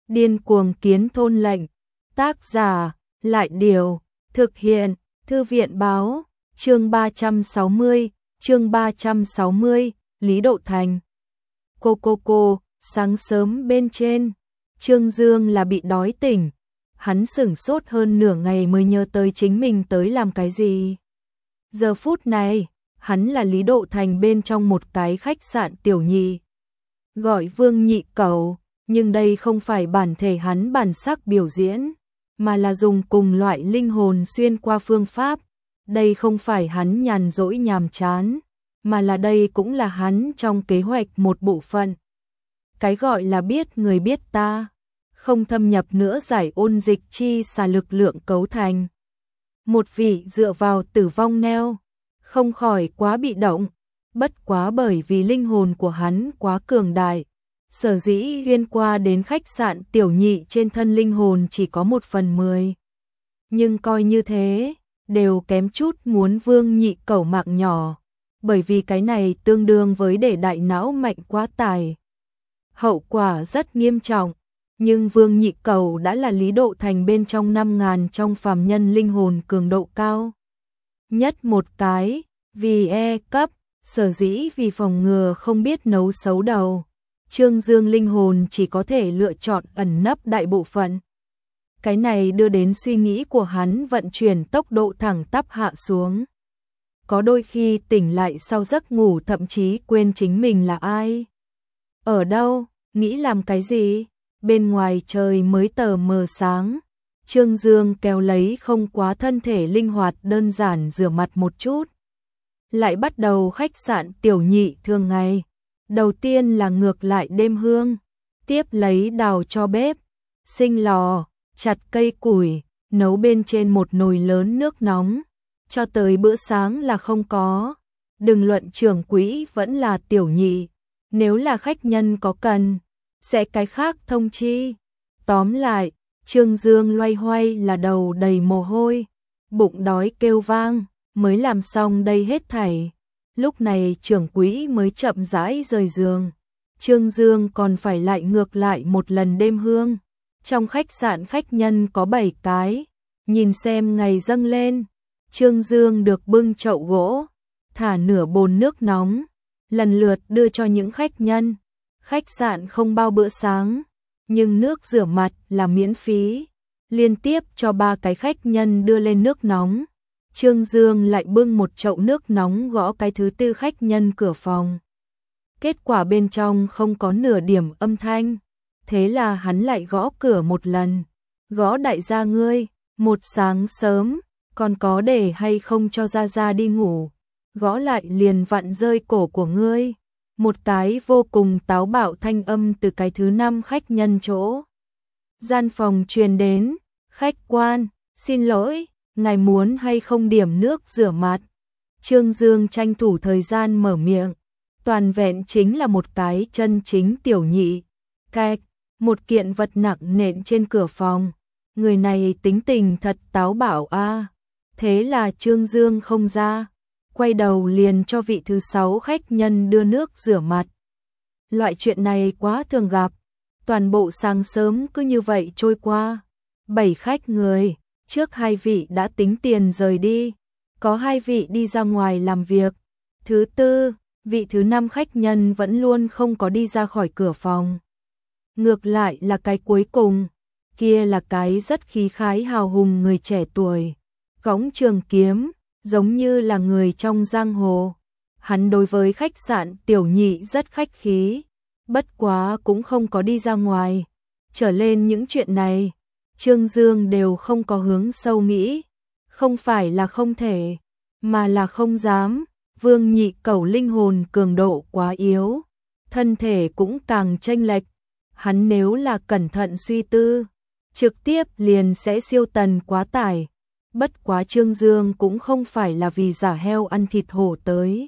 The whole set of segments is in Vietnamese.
Điên cuồng kiến thôn lệnh. Tác giả, Lại Điều. Thực hiện, Thư viện báo. Chương 360, Lý Độ Thành. Cô, sáng sớm bên trên. Trương Dương là bị đói tỉnh. Hắn sửng sốt hơn nửa ngày mới nhớ tới chính mình tới làm cái gì. Giờ phút này, hắn là Lý Độ Thành bên trong một cái khách sạn tiểu nhị. Gọi Vương Nhị Cẩu, nhưng đây không phải bản thể hắn bản sắc biểu diễn, mà là dùng cùng loại linh hồn xuyên qua phương pháp. Đây không phải hắn nhàn rỗi nhàm chán, mà là đây cũng là hắn trong kế hoạch một bộ phận. Cái gọi là biết người biết ta, không thâm nhập nữa giải ôn dịch chi xà lực lượng cấu thành. Một vị dựa vào tử vong neo, không khỏi quá bị động, bất quá bởi vì linh hồn của hắn quá cường đại. Sở dĩ xuyên qua đến khách sạn tiểu nhị trên thân linh hồn chỉ có 1/10. Nhưng coi như thế, đều kém chút muốn Vương Nhị Cẩu mạng nhỏ, bởi vì cái này tương đương với để đại não mạnh quá tải. Hậu quả rất nghiêm trọng, nhưng Vương Nhị Cẩu đã là Lý Độ Thành bên trong 5.000 trong phàm nhân linh hồn cường độ cao nhất một cái, vì E cấp, sở dĩ vì phòng ngừa không biết nấu xấu đầu. Trương Dương linh hồn chỉ có thể lựa chọn ẩn nấp đại bộ phận. Cái này đưa đến suy nghĩ của hắn vận chuyển tốc độ thẳng tắp hạ xuống. Có đôi khi tỉnh lại sau giấc ngủ thậm chí quên chính mình là ai. Ở đâu, nghĩ làm cái gì, bên ngoài trời mới tờ mờ sáng. Trương Dương kéo lấy không quá thân thể linh hoạt đơn giản rửa mặt một chút. Lại bắt đầu khách sạn tiểu nhị thường ngày. Đầu tiên là ngược lại đêm hương, tiếp lấy đào cho bếp, sinh lò, chặt cây củi, nấu bên trên một nồi lớn nước nóng, cho tới bữa sáng là không có. Đừng luận trưởng quỹ vẫn là tiểu nhị, nếu là khách nhân có cần, sẽ cái khác thông chi. Tóm lại, Trương Dương loay hoay là đầu đầy mồ hôi, bụng đói kêu vang, mới làm xong đây hết thảy. Lúc này trưởng quỹ mới chậm rãi rời giường. Trương Dương còn phải lại ngược lại một lần đêm hương. Trong khách sạn khách nhân có 7 cái. Nhìn xem ngày dâng lên. Trương Dương được bưng chậu gỗ, thả nửa bồn nước nóng, lần lượt đưa cho những khách nhân. Khách sạn không bao bữa sáng, nhưng nước rửa mặt là miễn phí. Liên tiếp cho 3 cái khách nhân đưa lên nước nóng. Trương Dương lại bưng một chậu nước nóng gõ cái thứ 4 khách nhân cửa phòng. Kết quả bên trong không có nửa điểm âm thanh. Thế là hắn lại gõ cửa một lần. Gõ đại gia ngươi, một sáng sớm, còn có để hay không cho gia gia đi ngủ. Gõ lại liền vặn rơi cổ của ngươi. Một cái vô cùng táo bạo thanh âm từ cái thứ 5 khách nhân chỗ gian phòng truyền đến. Khách quan, xin lỗi, ngài muốn hay không điểm nước rửa mặt? Trương Dương tranh thủ thời gian mở miệng. Toàn vẹn chính là một cái chân chính tiểu nhị. Cạch, một kiện vật nặng nện trên cửa phòng. Người này tính tình thật táo bạo a. Thế là Trương Dương không ra, quay đầu liền cho vị thứ 6 khách nhân đưa nước rửa mặt. Loại chuyện này quá thường gặp. Toàn bộ sáng sớm cứ như vậy trôi qua. 7 khách người. Trước 2 vị đã tính tiền rời đi, có 2 vị đi ra ngoài làm việc. Thứ 4, vị thứ 5 khách nhân vẫn luôn không có đi ra khỏi cửa phòng. Ngược lại là cái cuối cùng, kia là cái rất khí khái hào hùng người trẻ tuổi, cõng trường kiếm, giống như là người trong giang hồ. Hắn đối với khách sạn tiểu nhị rất khách khí, bất quá cũng không có đi ra ngoài. Trở lên những chuyện này, Trương Dương đều không có hướng sâu nghĩ, không phải là không thể, mà là không dám. Vương Nhị Cẩu linh hồn cường độ quá yếu, thân thể cũng càng chênh lệch. Hắn nếu là cẩn thận suy tư, trực tiếp liền sẽ siêu tần quá tải. Bất quá Trương Dương cũng không phải là vì giả heo ăn thịt hổ tới.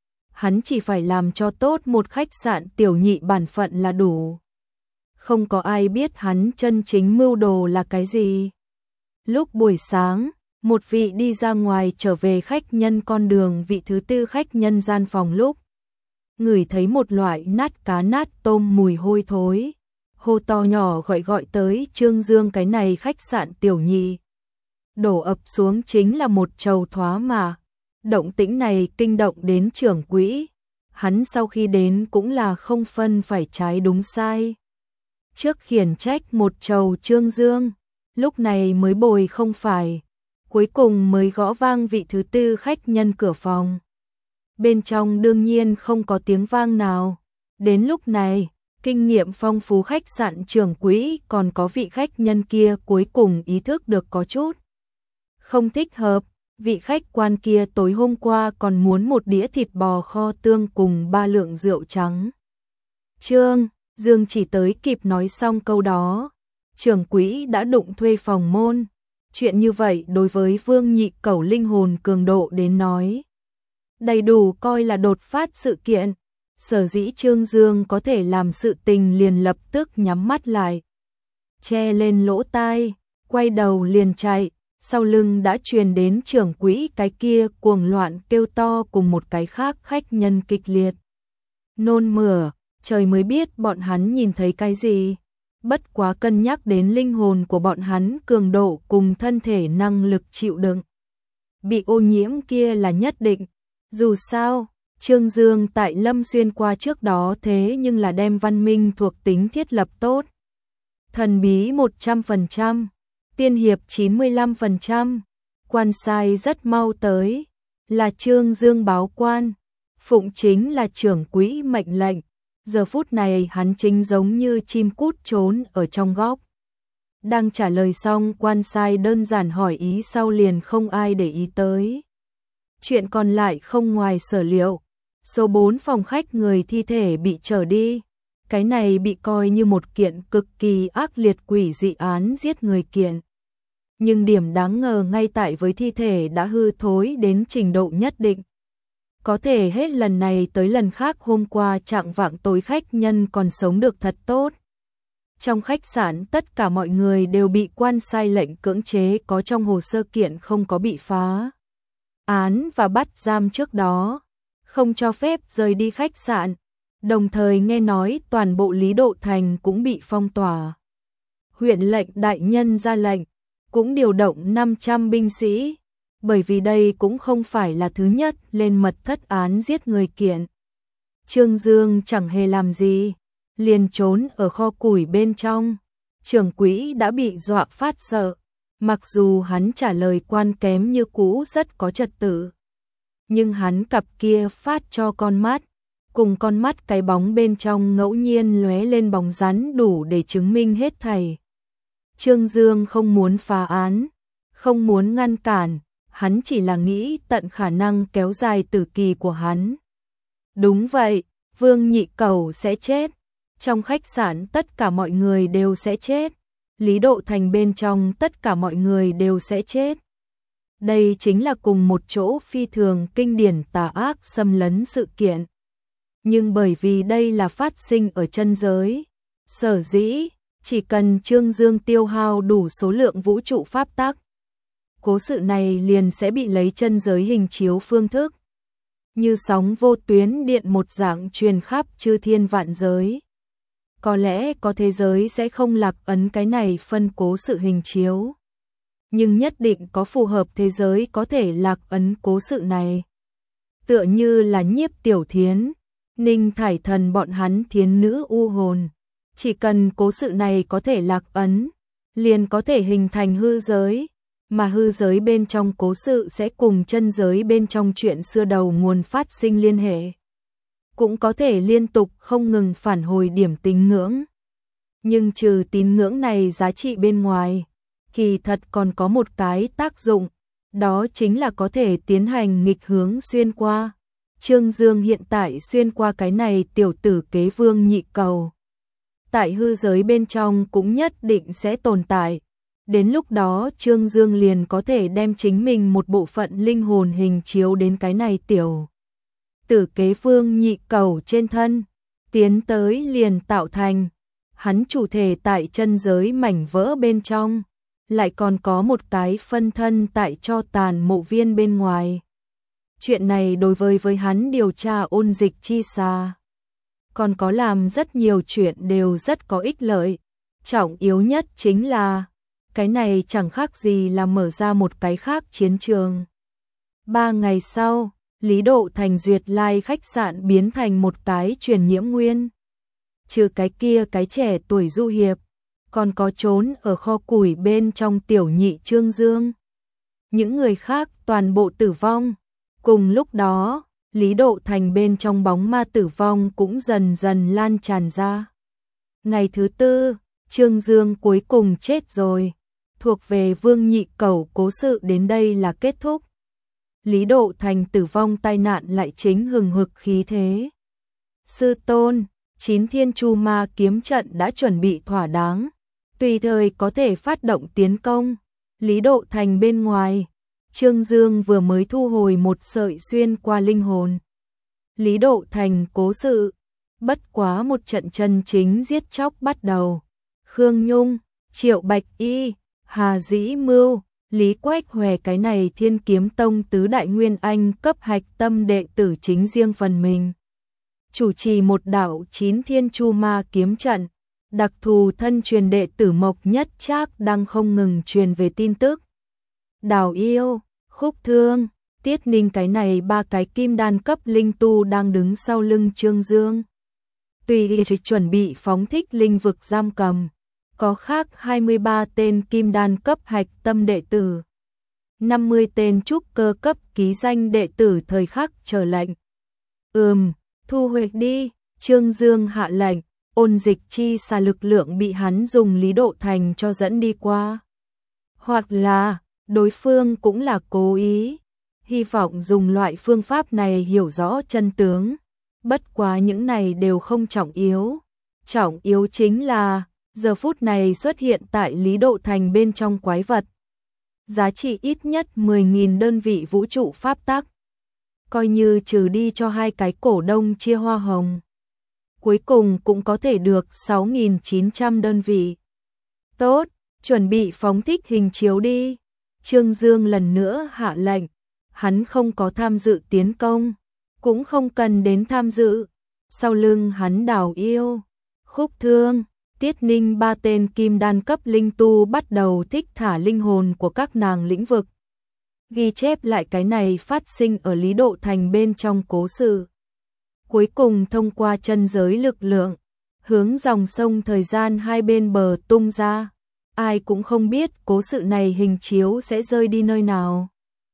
Hắn chỉ phải làm cho tốt một khách sạn tiểu nhị bản phận là đủ. Không có ai biết hắn chân chính mưu đồ là cái gì. Lúc buổi sáng, một vị đi ra ngoài trở về khách nhân con đường vị thứ 4 khách nhân gian phòng lúc ngửi thấy một loại nát cá nát tôm mùi hôi thối. hô to nhỏ gọi tới Trương Dương cái này khách sạn tiểu nhị. Đổ ập xuống chính là một chầu thoá mà. Động tĩnh này kinh động đến trưởng quỹ. Hắn sau khi đến cũng là không phân phải trái đúng sai. Trước khiển trách một chầu Trương Dương, lúc này mới bồi không phải. Cuối cùng mới gõ vang vị thứ tư khách nhân cửa phòng. Bên trong đương nhiên không có tiếng vang nào. Đến lúc này, kinh nghiệm phong phú khách sạn trưởng quỹ còn có vị khách nhân kia cuối cùng ý thức được có chút không thích hợp. Vị khách quan kia tối hôm qua còn muốn một đĩa thịt bò kho tương cùng 3 lượng rượu trắng. Trương Dương chỉ tới kịp nói xong câu đó, trưởng quỹ đã đụng thuê phòng môn. Chuyện như vậy đối với Vương Nhị Cẩu linh hồn cường độ đến nói, đầy đủ coi là đột phát sự kiện. Sở dĩ Trương Dương có thể làm sự tình liền lập tức nhắm mắt lại, che lên lỗ tai, quay đầu liền chạy. Sau lưng đã truyền đến trưởng quỹ cái kia cuồng loạn kêu to cùng một cái khác khách nhân kịch liệt nôn mửa. Trời mới biết bọn hắn nhìn thấy cái gì. Bất quá cân nhắc đến linh hồn của bọn hắn cường độ cùng thân thể năng lực chịu đựng bị ô nhiễm kia là nhất định. Dù sao, Trương Dương tại Lâm Xuyên qua trước đó thế nhưng là đem văn minh thuộc tính thiết lập tốt. Thần bí 100%, tiên hiệp 95%, quan sai rất mau tới, là Trương Dương báo quan, phụng chính là trưởng quỹ mệnh lệnh. Giờ phút này hắn chính giống như chim cút trốn ở trong góc. Đang trả lời xong quan sai đơn giản hỏi ý sau liền không ai để ý tới. Chuyện còn lại không ngoài sở liệu. Số 4 phòng khách người thi thể bị trở đi. Cái này bị coi như một kiện cực kỳ ác liệt quỷ dị án giết người kiện. Nhưng điểm đáng ngờ ngay tại với thi thể đã hư thối đến trình độ nhất định. Có thể hết lần này tới lần khác hôm qua chạng vạng tối khách nhân còn sống được thật tốt. Trong khách sạn tất cả mọi người đều bị quan sai lệnh cưỡng chế có trong hồ sơ kiện không có bị phá án và bắt giam trước đó, không cho phép rời đi khách sạn. Đồng thời nghe nói toàn bộ Lý Độ Thành cũng bị phong tỏa. Huyện lệnh đại nhân ra lệnh, cũng điều động 500 binh sĩ. Bởi vì đây cũng không phải là thứ nhất lên mật thất án giết người kiện. Trương Dương chẳng hề làm gì, liền trốn ở kho củi bên trong. Trưởng quỹ đã bị dọa phát sợ, mặc dù hắn trả lời quan kém như cũ rất có trật tự. Nhưng hắn cặp kia phát cho con mắt, cùng con mắt cái bóng bên trong ngẫu nhiên lóe lên bóng rắn đủ để chứng minh hết thảy. Trương Dương không muốn phá án, không muốn ngăn cản. Hắn chỉ là nghĩ tận khả năng kéo dài tử kỳ của hắn. Đúng vậy, Vương Nhị Cẩu sẽ chết. Trong khách sạn tất cả mọi người đều sẽ chết. Lý Độ Thành bên trong tất cả mọi người đều sẽ chết. Đây chính là cùng một chỗ phi thường kinh điển tà ác xâm lấn sự kiện. Nhưng bởi vì đây là phát sinh ở chân giới, sở dĩ chỉ cần Trương Dương tiêu hao đủ số lượng vũ trụ pháp tắc, cố sự này liền sẽ bị lấy chân giới hình chiếu phương thức, như sóng vô tuyến điện một dạng truyền khắp chư thiên vạn giới. Có lẽ có thế giới sẽ không lạc ấn cái này phân cố sự hình chiếu, nhưng nhất định có phù hợp thế giới có thể lạc ấn cố sự này. Tựa như là Nhiếp Tiểu Thiến, Ninh Thải Thần bọn hắn thiến nữ u hồn, chỉ cần cố sự này có thể lạc ấn, liền có thể hình thành hư giới. Mà hư giới bên trong cố sự sẽ cùng chân giới bên trong chuyện xưa đầu nguồn phát sinh liên hệ. Cũng có thể liên tục không ngừng phản hồi điểm tín ngưỡng. Nhưng trừ tín ngưỡng này giá trị bên ngoài, kỳ thật còn có một cái tác dụng, đó chính là có thể tiến hành nghịch hướng xuyên qua. Trương Dương hiện tại xuyên qua cái này tiểu tử kế Vương Nhị Cẩu. Tại hư giới bên trong cũng nhất định sẽ tồn tại. Đến lúc đó Trương Dương liền có thể đem chính mình một bộ phận linh hồn hình chiếu đến cái này tiểu tử kế Vương Nhị Cẩu trên thân, tiến tới liền tạo thành hắn chủ thể tại chân giới mảnh vỡ bên trong, lại còn có một cái phân thân tại cho tàn mộ viên bên ngoài. Chuyện này đối với hắn điều tra ôn dịch chi xa, còn có làm rất nhiều chuyện đều rất có ích lợi. Trọng yếu nhất chính là, cái này chẳng khác gì là mở ra một cái khác chiến trường. 3 ngày sau, Lý Độ Thành Duyệt Lai khách sạn biến thành một cái truyền nhiễm nguyên. Trừ cái kia cái trẻ tuổi du hiệp, còn có trốn ở kho củi bên trong tiểu nhị Trương Dương. Những người khác toàn bộ tử vong. Cùng lúc đó, Lý Độ Thành bên trong bóng ma tử vong cũng dần dần lan tràn ra. Ngày thứ 4, Trương Dương cuối cùng chết rồi. Thuộc về Vương Nhị Cẩu cố sự đến đây là kết thúc. Lý Độ Thành tử vong tai nạn lại chính hừng hực khí thế. Sư tôn, 9 Thiên Chu Ma kiếm trận đã chuẩn bị thỏa đáng, tùy thời có thể phát động tiến công. Lý Độ Thành bên ngoài, Trương Dương vừa mới thu hồi một sợi xuyên qua linh hồn. Lý Độ Thành cố sự, bất quá một trận chân chính giết chóc bắt đầu. Khương Nhung, Triệu Bạch Y, Hà Dĩ Mưu, Lý Quách Hòe cái này Thiên Kiếm Tông tứ đại nguyên anh cấp hạch tâm đệ tử chính riêng phần mình. Chủ trì một đạo 9 Thiên Chu Ma kiếm trận, đặc thù thân truyền đệ tử Mộc Nhất Trác đang không ngừng truyền về tin tức. Đào Yêu, Khúc Thương, Tiết Ninh cái này 3 cái kim đan cấp linh tu đang đứng sau lưng Trương Dương. Tùy chuẩn bị phóng thích linh vực giam cầm. Có khác 23 tên kim đan cấp hạch tâm đệ tử, 50 tên trúc cơ cấp ký danh đệ tử thời khắc chờ lệnh. Thu hoạch đi, Trương Dương hạ lệnh, ôn dịch chi xà lực lượng bị hắn dùng Lý Độ Thành cho dẫn đi qua. Hoặc là, đối phương cũng là cố ý, hy vọng dùng loại phương pháp này hiểu rõ chân tướng. Bất quá những này đều không trọng yếu. Trọng yếu chính là, giờ phút này xuất hiện tại Lý Độ Thành bên trong quái vật. Giá trị ít nhất 10.000 đơn vị vũ trụ pháp tắc. Coi như trừ đi cho 2 cái cổ đông chia hoa hồng. Cuối cùng cũng có thể được 6.900 đơn vị. Tốt, chuẩn bị phóng thích hình chiếu đi. Trương Dương lần nữa hạ lệnh. Hắn không có tham dự tiến công, cũng không cần đến tham dự. Sau lưng hắn Đào Yêu, Khúc Thương, Tiết Ninh 3 tên kim đan cấp linh tu bắt đầu thích thả linh hồn của các nàng lĩnh vực. Ghi chép lại cái này phát sinh ở Lý Độ Thành bên trong cố sự. Cuối cùng thông qua chân giới lực lượng, hướng dòng sông thời gian hai bên bờ tung ra. Ai cũng không biết cố sự này hình chiếu sẽ rơi đi nơi nào.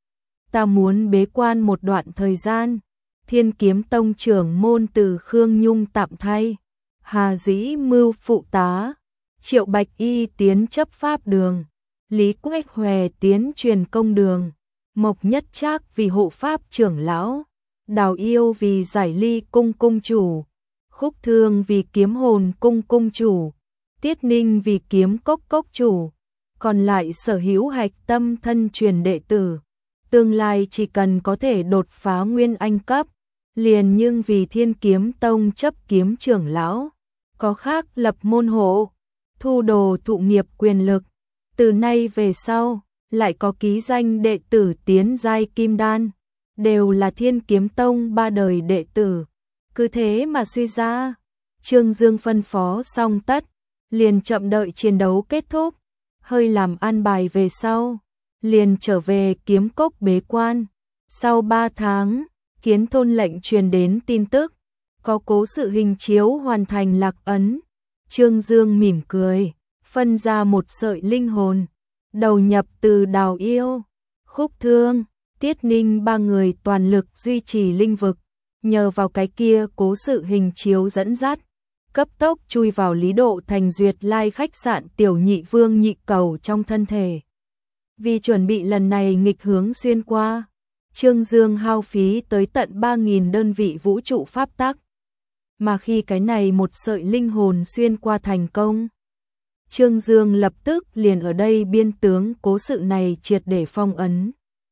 Ta muốn bế quan một đoạn thời gian. Thiên Kiếm Tông trưởng môn từ Khương Nhung tạm thay. Hà Dĩ Mưu phụ tá, Triệu Bạch Y tiến chấp pháp đường, Lý Quách Hòe tiến truyền công đường, Mộc Nhất Trác vì hộ pháp trưởng lão, Đào Yêu vì giải ly cung cung chủ, Khúc Thương vì kiếm hồn cung cung chủ, Tiết Ninh vì kiếm cốc cốc chủ, còn lại sở hữu hạch tâm thân truyền đệ tử. Tương lai chỉ cần có thể đột phá nguyên anh cấp, liền nhưng vì Thiên Kiếm Tông chấp kiếm trưởng lão, có khác lập môn hộ, thu đồ thụ nghiệp quyền lực. Từ nay về sau, lại có ký danh đệ tử tiến giai kim đan, đều là Thiên Kiếm Tông 3 đời đệ tử. Cứ thế mà suy ra, Trương Dương phân phó xong tất, liền chậm đợi chiến đấu kết thúc, hơi làm an bài về sau, liền trở về kiếm cốc bế quan. Sau 3 tháng, Kiến Thôn lệnh truyền đến tin tức, có cố sự hình chiếu hoàn thành lạc ấn. Trương Dương mỉm cười, phân ra một sợi linh hồn, đầu nhập từ Đào Yêu, Khúc Thương, Tiết Ninh 3 người toàn lực duy trì linh vực, nhờ vào cái kia cố sự hình chiếu dẫn dắt, cấp tốc chui vào Lý Độ Thành Duyệt Lai khách sạn tiểu nhị Vương Nhị Cẩu trong thân thể. Vì chuẩn bị lần này nghịch hướng xuyên qua, Trương Dương hao phí tới tận 3.000 đơn vị vũ trụ pháp tắc. Mà khi cái này một sợi linh hồn xuyên qua thành công, Trương Dương lập tức liền ở đây biên tướng cố sự này triệt để phong ấn.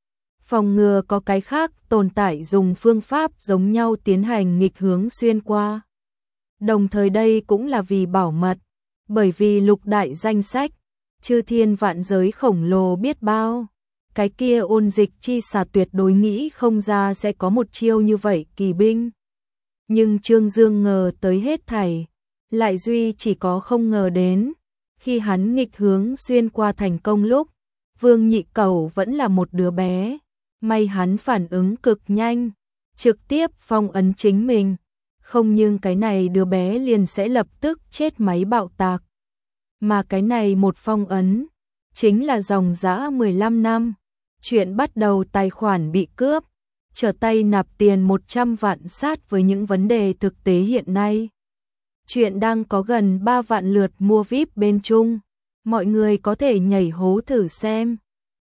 Phòng ngừa có cái khác tồn tại dùng phương pháp giống nhau tiến hành nghịch hướng xuyên qua. Đồng thời đây cũng là vì bảo mật, bởi vì lục đại danh sách, chư thiên vạn giới khổng lồ biết bao. Cái kia ôn dịch chi xà tuyệt đối nghĩ không ra sẽ có một chiêu như vậy kỳ binh. Nhưng Trương Dương ngờ tới hết thảy, lại duy chỉ có không ngờ đến. Khi hắn nghịch hướng xuyên qua thành công lúc, Vương Nhị Cẩu vẫn là một đứa bé, may hắn phản ứng cực nhanh, trực tiếp phong ấn chính mình, không nhưng cái này đứa bé liền sẽ lập tức chết máy bạo tạc. Mà cái này một phong ấn, chính là dòng dã 15 năm, chuyện bắt đầu tài khoản bị cướp, trở tay nạp tiền 100 vạn sát với những vấn đề thực tế hiện nay. Chuyện đang có gần 3 vạn lượt mua VIP bên Trung, mọi người có thể nhảy hố thử xem.